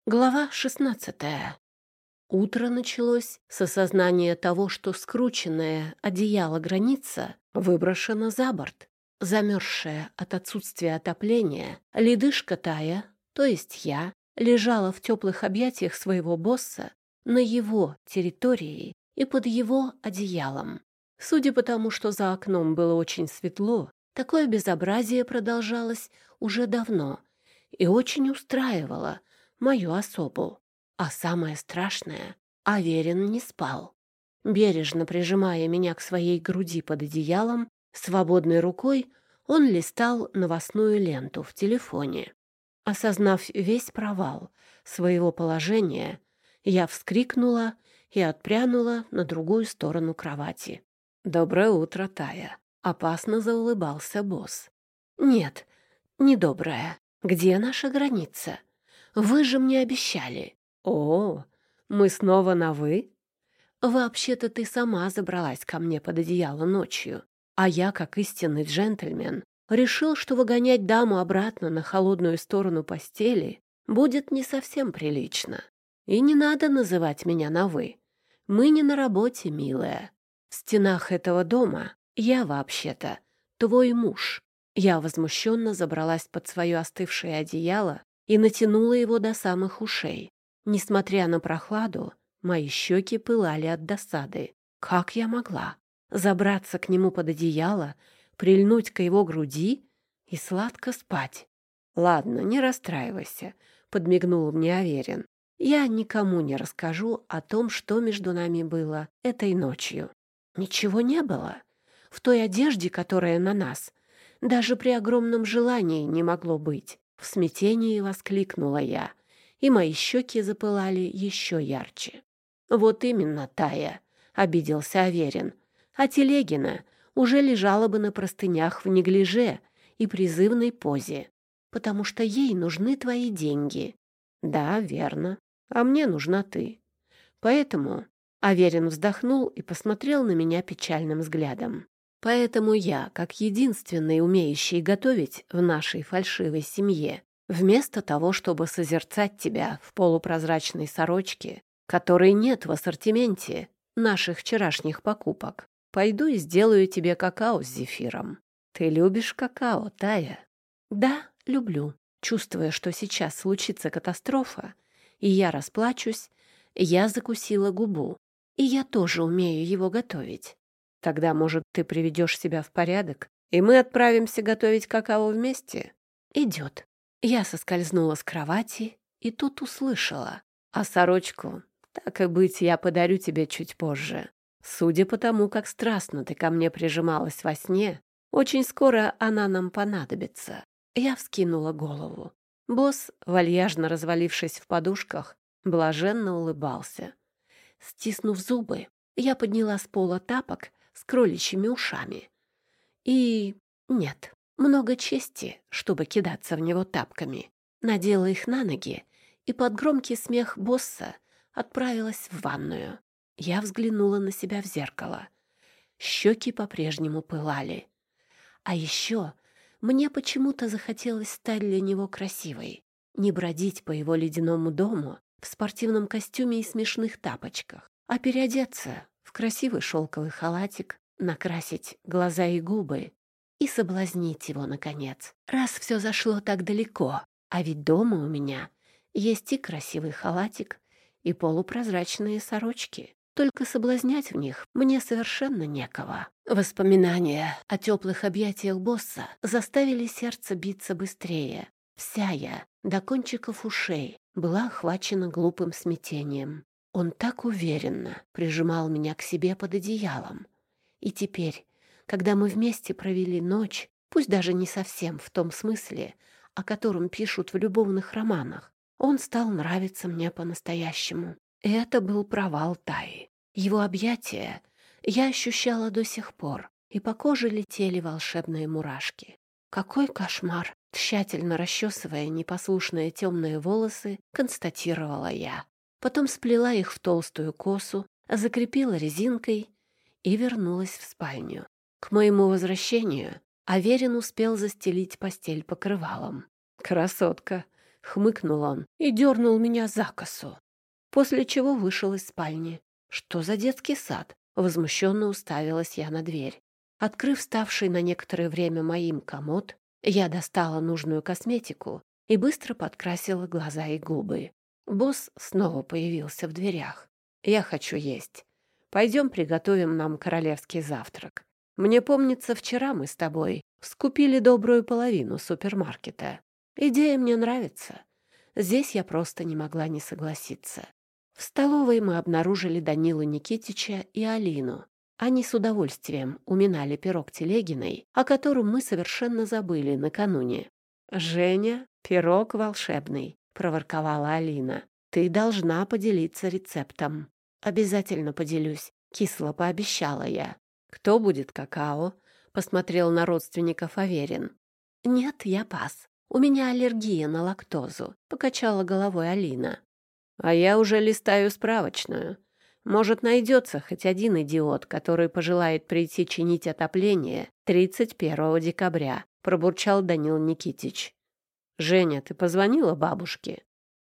Глава 16. Утро началось с осознания того, что скрученное одеяло граница выброшена за борт. Замерзшая от отсутствия отопления, ледышка Тая, то есть я, лежала в теплых объятиях своего босса на его территории и под его одеялом. Судя по тому, что за окном было очень светло, такое безобразие продолжалось уже давно и очень устраивало мою особу. А самое страшное — Аверин не спал. Бережно прижимая меня к своей груди под одеялом, свободной рукой он листал новостную ленту в телефоне. Осознав весь провал своего положения, я вскрикнула и отпрянула на другую сторону кровати. «Доброе утро, Тая!» — опасно заулыбался босс. «Нет, недоброе. Где наша граница? Вы же мне обещали». «О, мы снова на «вы»?» «Вообще-то ты сама забралась ко мне под одеяло ночью, а я, как истинный джентльмен, решил, что выгонять даму обратно на холодную сторону постели будет не совсем прилично. И не надо называть меня на «вы». Мы не на работе, милая. В стенах этого дома я, вообще-то, твой муж». Я возмущенно забралась под свое остывшее одеяло и натянула его до самых ушей. Несмотря на прохладу, мои щеки пылали от досады. Как я могла забраться к нему под одеяло, прильнуть к его груди и сладко спать? «Ладно, не расстраивайся», — подмигнул мне Аверин. «Я никому не расскажу о том, что между нами было этой ночью». «Ничего не было. В той одежде, которая на нас, даже при огромном желании не могло быть». В смятении воскликнула я, и мои щеки запылали еще ярче. «Вот именно, Тая», — обиделся Аверин, «а Телегина уже лежала бы на простынях в неглиже и призывной позе, потому что ей нужны твои деньги». «Да, верно. А мне нужна ты. Поэтому...» Аверин вздохнул и посмотрел на меня печальным взглядом. «Поэтому я, как единственный умеющий готовить в нашей фальшивой семье, вместо того, чтобы созерцать тебя в полупрозрачной сорочке, которой нет в ассортименте наших вчерашних покупок, пойду и сделаю тебе какао с зефиром. Ты любишь какао, Тая?» «Да, люблю». Чувствуя, что сейчас случится катастрофа, и я расплачусь, я закусила губу. И я тоже умею его готовить. «Тогда, может, ты приведешь себя в порядок, и мы отправимся готовить какао вместе?» «Идет». Я соскользнула с кровати и тут услышала. «А сорочку, так и быть, я подарю тебе чуть позже. Судя по тому, как страстно ты ко мне прижималась во сне, очень скоро она нам понадобится». Я вскинула голову. Босс, вальяжно развалившись в подушках, блаженно улыбался. Стиснув зубы, я подняла с пола тапок с кроличьими ушами. И нет, много чести, чтобы кидаться в него тапками. Надела их на ноги и под громкий смех босса отправилась в ванную. Я взглянула на себя в зеркало. Щеки по-прежнему пылали. А еще мне почему-то захотелось стать для него красивой, не бродить по его ледяному дому в спортивном костюме и смешных тапочках, а переодеться в красивый шелковый халатик, накрасить глаза и губы и соблазнить его, наконец. Раз все зашло так далеко, а ведь дома у меня есть и красивый халатик, и полупрозрачные сорочки. Только соблазнять в них мне совершенно некого. Воспоминания о теплых объятиях босса заставили сердце биться быстрее. Вся я, до кончиков ушей, была охвачена глупым смятением. Он так уверенно прижимал меня к себе под одеялом. И теперь, когда мы вместе провели ночь, пусть даже не совсем в том смысле, о котором пишут в любовных романах, он стал нравиться мне по-настоящему. Это был провал Таи. Его объятия я ощущала до сих пор, и по коже летели волшебные мурашки. Какой кошмар! Тщательно расчесывая непослушные темные волосы, констатировала я. Потом сплела их в толстую косу, закрепила резинкой и вернулась в спальню. К моему возвращению Аверин успел застелить постель покрывалом. «Красотка!» — хмыкнул он и дернул меня за косу, после чего вышел из спальни. Что за детский сад? Возмущенно уставилась я на дверь. Открыв ставший на некоторое время моим комод, я достала нужную косметику и быстро подкрасила глаза и губы. Босс снова появился в дверях. «Я хочу есть. Пойдем приготовим нам королевский завтрак. Мне помнится, вчера мы с тобой скупили добрую половину супермаркета. Идея мне нравится. Здесь я просто не могла не согласиться». В столовой мы обнаружили Данилу Никитича и Алину. Они с удовольствием уминали пирог Телегиной, о котором мы совершенно забыли накануне. «Женя, пирог волшебный», — проворковала Алина. «Ты должна поделиться рецептом». «Обязательно поделюсь», — кисло пообещала я. «Кто будет какао?» — посмотрел на родственников Аверин. «Нет, я пас. У меня аллергия на лактозу», — покачала головой Алина. «А я уже листаю справочную. Может, найдется хоть один идиот, который пожелает прийти чинить отопление 31 декабря», — пробурчал Данил Никитич. «Женя, ты позвонила бабушке?»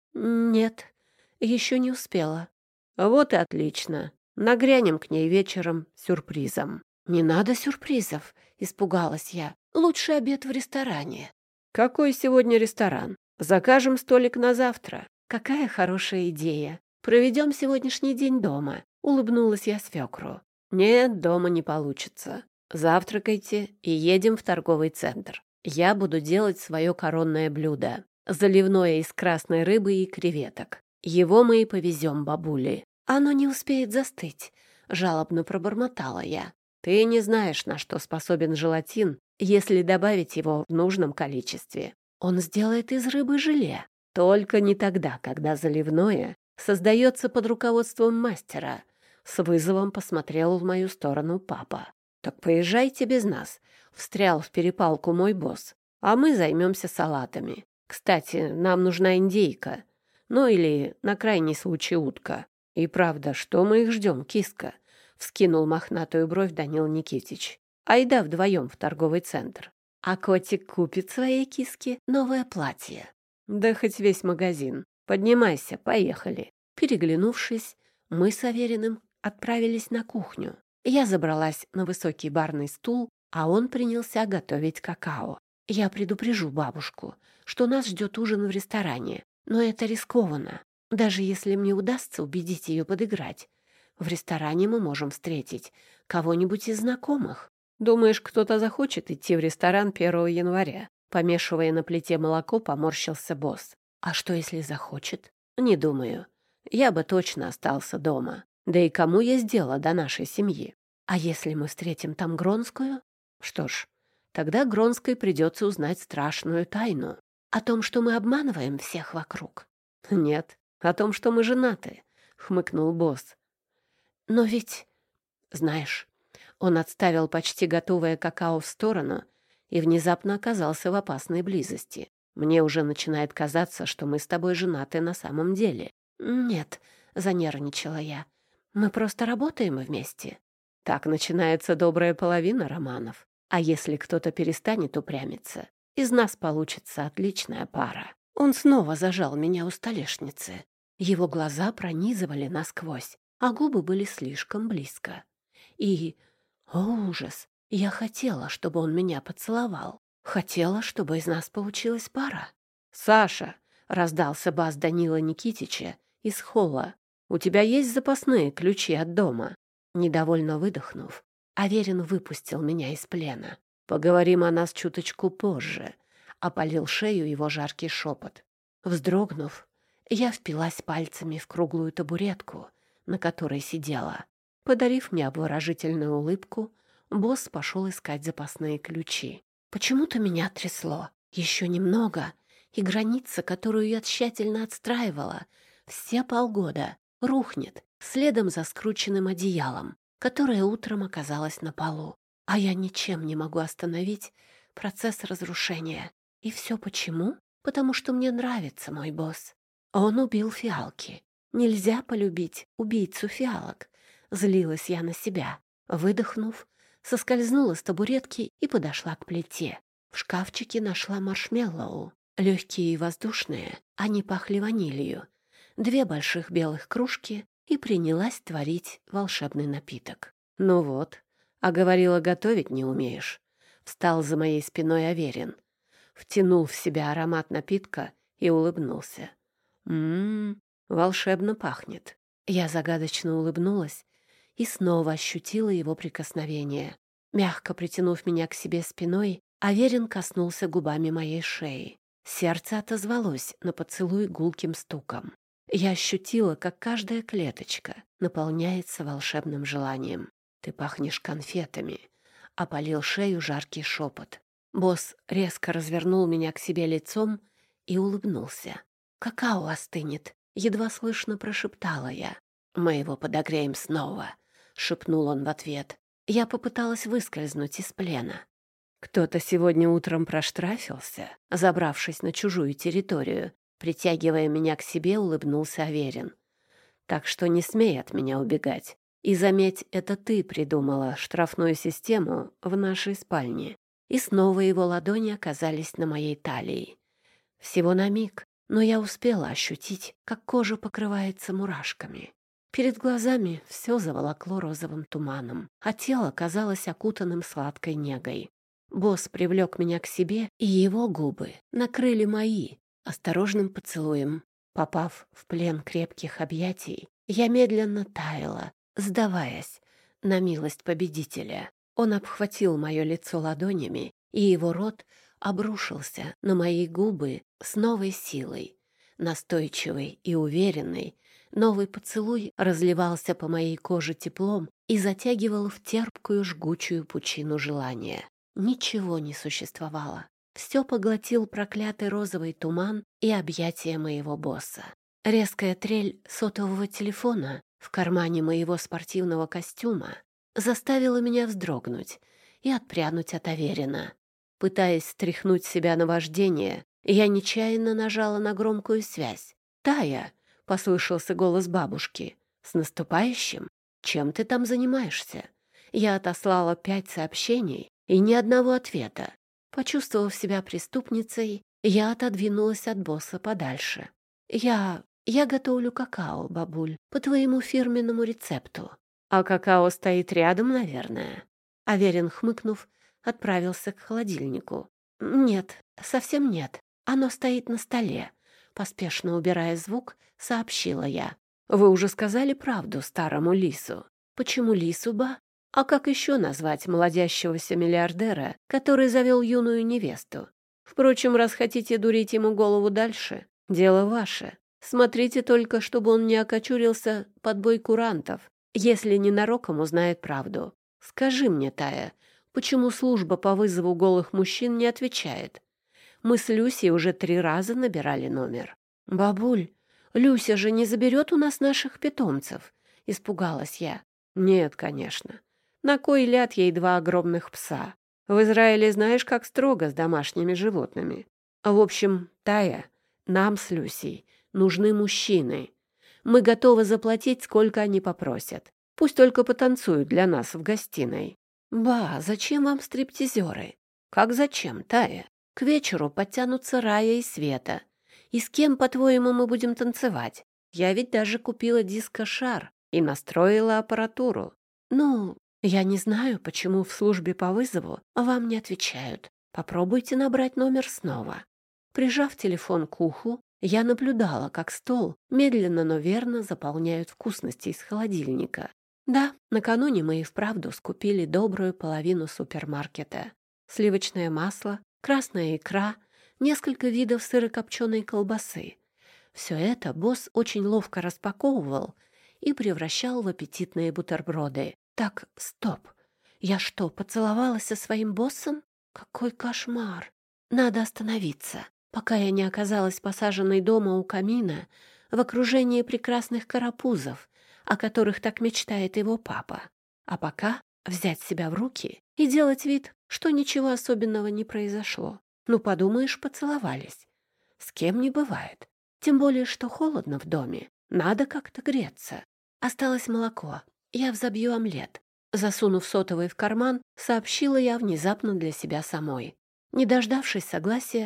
«Нет, еще не успела». «Вот и отлично. Нагрянем к ней вечером сюрпризом». «Не надо сюрпризов», — испугалась я. «Лучше обед в ресторане». «Какой сегодня ресторан? Закажем столик на завтра». «Какая хорошая идея. Проведем сегодняшний день дома», — улыбнулась я свекру. «Нет, дома не получится. Завтракайте и едем в торговый центр. Я буду делать свое коронное блюдо. Заливное из красной рыбы и креветок. Его мы и повезем бабуле». «Оно не успеет застыть», — жалобно пробормотала я. «Ты не знаешь, на что способен желатин, если добавить его в нужном количестве. Он сделает из рыбы желе. Только не тогда, когда заливное создается под руководством мастера». С вызовом посмотрел в мою сторону папа. «Так поезжайте без нас», — встрял в перепалку мой босс. «А мы займемся салатами. Кстати, нам нужна индейка. Ну или, на крайний случай, утка». «И правда, что мы их ждем, киска?» — вскинул мохнатую бровь Данил Никитич. «Айда вдвоем в торговый центр. А котик купит своей киске новое платье». «Да хоть весь магазин. Поднимайся, поехали». Переглянувшись, мы с Авериным отправились на кухню. Я забралась на высокий барный стул, а он принялся готовить какао. «Я предупрежу бабушку, что нас ждет ужин в ресторане, но это рискованно. Даже если мне удастся убедить ее подыграть, в ресторане мы можем встретить кого-нибудь из знакомых». «Думаешь, кто-то захочет идти в ресторан 1 января?» Помешивая на плите молоко, поморщился босс. «А что, если захочет?» «Не думаю. Я бы точно остался дома. Да и кому есть дело до нашей семьи? А если мы встретим там Гронскую?» «Что ж, тогда Гронской придется узнать страшную тайну. О том, что мы обманываем всех вокруг». «Нет, о том, что мы женаты», — хмыкнул босс. «Но ведь...» «Знаешь...» Он отставил почти готовое какао в сторону и внезапно оказался в опасной близости. «Мне уже начинает казаться, что мы с тобой женаты на самом деле». «Нет», — занервничала я, — «мы просто работаем вместе». Так начинается добрая половина романов. А если кто-то перестанет упрямиться, из нас получится отличная пара. Он снова зажал меня у столешницы. Его глаза пронизывали насквозь, а губы были слишком близко. И... О, ужас! Я хотела, чтобы он меня поцеловал. Хотела, чтобы из нас получилась пара. «Саша!» — раздался бас Данила Никитича из холла. «У тебя есть запасные ключи от дома?» Недовольно выдохнув, Аверин выпустил меня из плена. «Поговорим о нас чуточку позже», — опалил шею его жаркий шепот. Вздрогнув, я впилась пальцами в круглую табуретку, на которой сидела. Подарив мне обворожительную улыбку, босс пошел искать запасные ключи. Почему-то меня трясло. Еще немного, и граница, которую я тщательно отстраивала, все полгода рухнет следом за скрученным одеялом, которое утром оказалось на полу. А я ничем не могу остановить процесс разрушения. И все почему? Потому что мне нравится мой босс. Он убил фиалки. Нельзя полюбить убийцу фиалок. Злилась я на себя. Выдохнув, соскользнула с табуретки и подошла к плите. В шкафчике нашла маршмеллоу. Легкие и воздушные, они пахли ванилью. 2 больших белых кружки, и принялась творить волшебный напиток. «Ну вот, а говорила, готовить не умеешь». Встал за моей спиной Аверин, втянул в себя аромат напитка и улыбнулся. «М-м, волшебно пахнет». Я загадочно улыбнулась и снова ощутила его прикосновение. Мягко притянув меня к себе спиной, Аверин коснулся губами моей шеи. Сердце отозвалось на поцелуй гулким стуком. Я ощутила, как каждая клеточка наполняется волшебным желанием. «Ты пахнешь конфетами», — опалил шею жаркий шепот. Босс резко развернул меня к себе лицом и улыбнулся. «Какао остынет», — едва слышно прошептала я. «Мы его подогреем снова», — шепнул он в ответ. Я попыталась выскользнуть из плена. Кто-то сегодня утром проштрафился, забравшись на чужую территорию. Притягивая меня к себе, улыбнулся Аверин. «Так что не смей от меня убегать. И заметь, это ты придумала штрафную систему в нашей спальне». И снова его ладони оказались на моей талии. Всего на миг, но я успела ощутить, как кожа покрывается мурашками. Перед глазами все заволокло розовым туманом, а тело казалось окутанным сладкой негой. Босс привлек меня к себе, и его губы накрыли мои осторожным поцелуем. Попав в плен крепких объятий, я медленно таяла, сдаваясь на милость победителя. Он обхватил мое лицо ладонями, и его рот обрушился на мои губы с новой силой. Настойчивый и уверенный, новый поцелуй разливался по моей коже теплом и затягивал в терпкую жгучую пучину желания. Ничего не существовало. Все поглотил проклятый розовый туман и объятия моего босса. Резкая трель сотового телефона в кармане моего спортивного костюма заставила меня вздрогнуть и отпрянуть от Аверина. Пытаясь стряхнуть с себя наваждение, я нечаянно нажала на громкую связь. «Тая!» — послышался голос бабушки. «С наступающим? Чем ты там занимаешься?» Я отослала 5 сообщений и ни одного ответа. Почувствовав себя преступницей, я отодвинулась от босса подальше. «Я готовлю какао, бабуль, по твоему фирменному рецепту». «А какао стоит рядом, наверное?» Аверин, хмыкнув, отправился к холодильнику. «Нет, совсем нет. Оно стоит на столе». Поспешно убирая звук, сообщила я. «Вы уже сказали правду старому лису». «Почему лису, ба? А как еще назвать молодящегося миллиардера, который завел юную невесту? Впрочем, раз хотите дурить ему голову дальше, дело ваше. Смотрите только, чтобы он не окочурился под бой курантов, если ненароком узнает правду. Скажи мне, Тая, почему служба по вызову голых мужчин не отвечает? Мы с Люсей уже 3 раза набирали номер». «Бабуль, Люся же не заберет у нас наших питомцев», — испугалась я. «Нет, конечно. На кой ляд ей 2 огромных пса? В Израиле знаешь, как строго с домашними животными. В общем, Тая, нам с Люсей нужны мужчины. Мы готовы заплатить, сколько они попросят. Пусть только потанцуют для нас в гостиной». «Ба, зачем вам стриптизеры?» «Как зачем, Тая? К вечеру подтянутся Рая и Света. И с кем, по-твоему, мы будем танцевать? Я ведь даже купила диско-шар и настроила аппаратуру». «Ну, я не знаю, почему в службе по вызову вам не отвечают. Попробуйте набрать номер снова». Прижав телефон к уху, я наблюдала, как стол медленно, но верно заполняют вкусности из холодильника. Да, накануне мы и вправду скупили добрую половину супермаркета. Сливочное масло, красная икра, несколько видов сырокопченой колбасы. Все это босс очень ловко распаковывал и превращал в аппетитные бутерброды. Так, стоп. Я что, поцеловалась со своим боссом? Какой кошмар. Надо остановиться, пока я не оказалась посаженной дома у камина в окружении прекрасных карапузов, о которых так мечтает его папа. А пока взять себя в руки и делать вид, что ничего особенного не произошло. Ну, подумаешь, поцеловались. С кем не бывает. Тем более, что холодно в доме. Надо как-то греться. Осталось молоко. Я взобью омлет. Засунув сотовый в карман, сообщила я внезапно для себя самой. Не дождавшись согласия,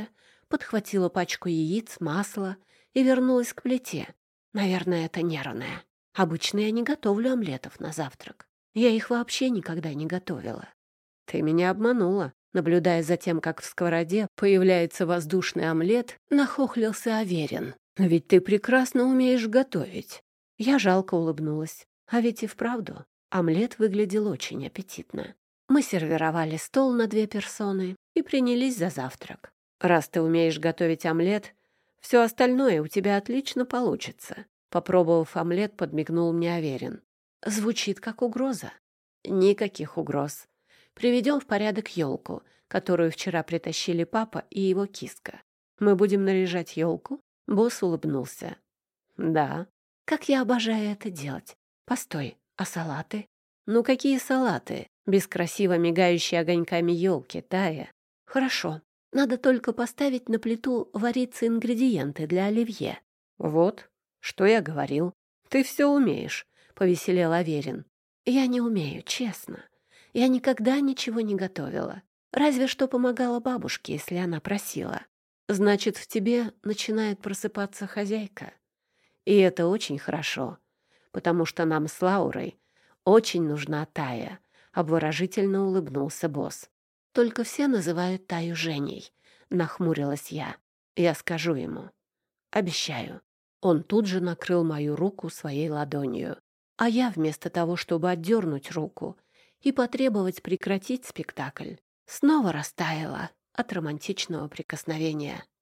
подхватила пачку яиц, масла и вернулась к плите. Наверное, это нервное. Обычно я не готовлю омлетов на завтрак. Я их вообще никогда не готовила. Ты меня обманула. Наблюдая за тем, как в сковороде появляется воздушный омлет, нахохлился Аверин. Ведь ты прекрасно умеешь готовить. Я жалко улыбнулась. А ведь и вправду, омлет выглядел очень аппетитно. Мы сервировали стол на 2 персоны и принялись за завтрак. Раз ты умеешь готовить омлет, все остальное у тебя отлично получится. Попробовав омлет, подмигнул мне Аверин. Звучит как угроза. Никаких угроз. Приведем в порядок елку, которую вчера притащили папа и его киска. Мы будем наряжать елку? Босс улыбнулся. Да. Как я обожаю это делать. Постой, а салаты? Ну какие салаты? Без красиво мигающей огоньками елки, Тая. Хорошо. Надо только поставить на плиту вариться ингредиенты для оливье. Вот, что я говорил. Ты все умеешь, повеселел Аверин. Я не умею, честно. Я никогда ничего не готовила. Разве что помогала бабушке, если она просила. Значит, в тебе начинает просыпаться хозяйка. И это очень хорошо, потому что нам с Лаурой очень нужна Тая, обворожительно улыбнулся босс. Только все называют Таю Женей, нахмурилась я. Я скажу ему. Обещаю. Он тут же накрыл мою руку своей ладонью. А я вместо того, чтобы отдернуть руку и потребовать прекратить спектакль, снова растаяла от романтичного прикосновения.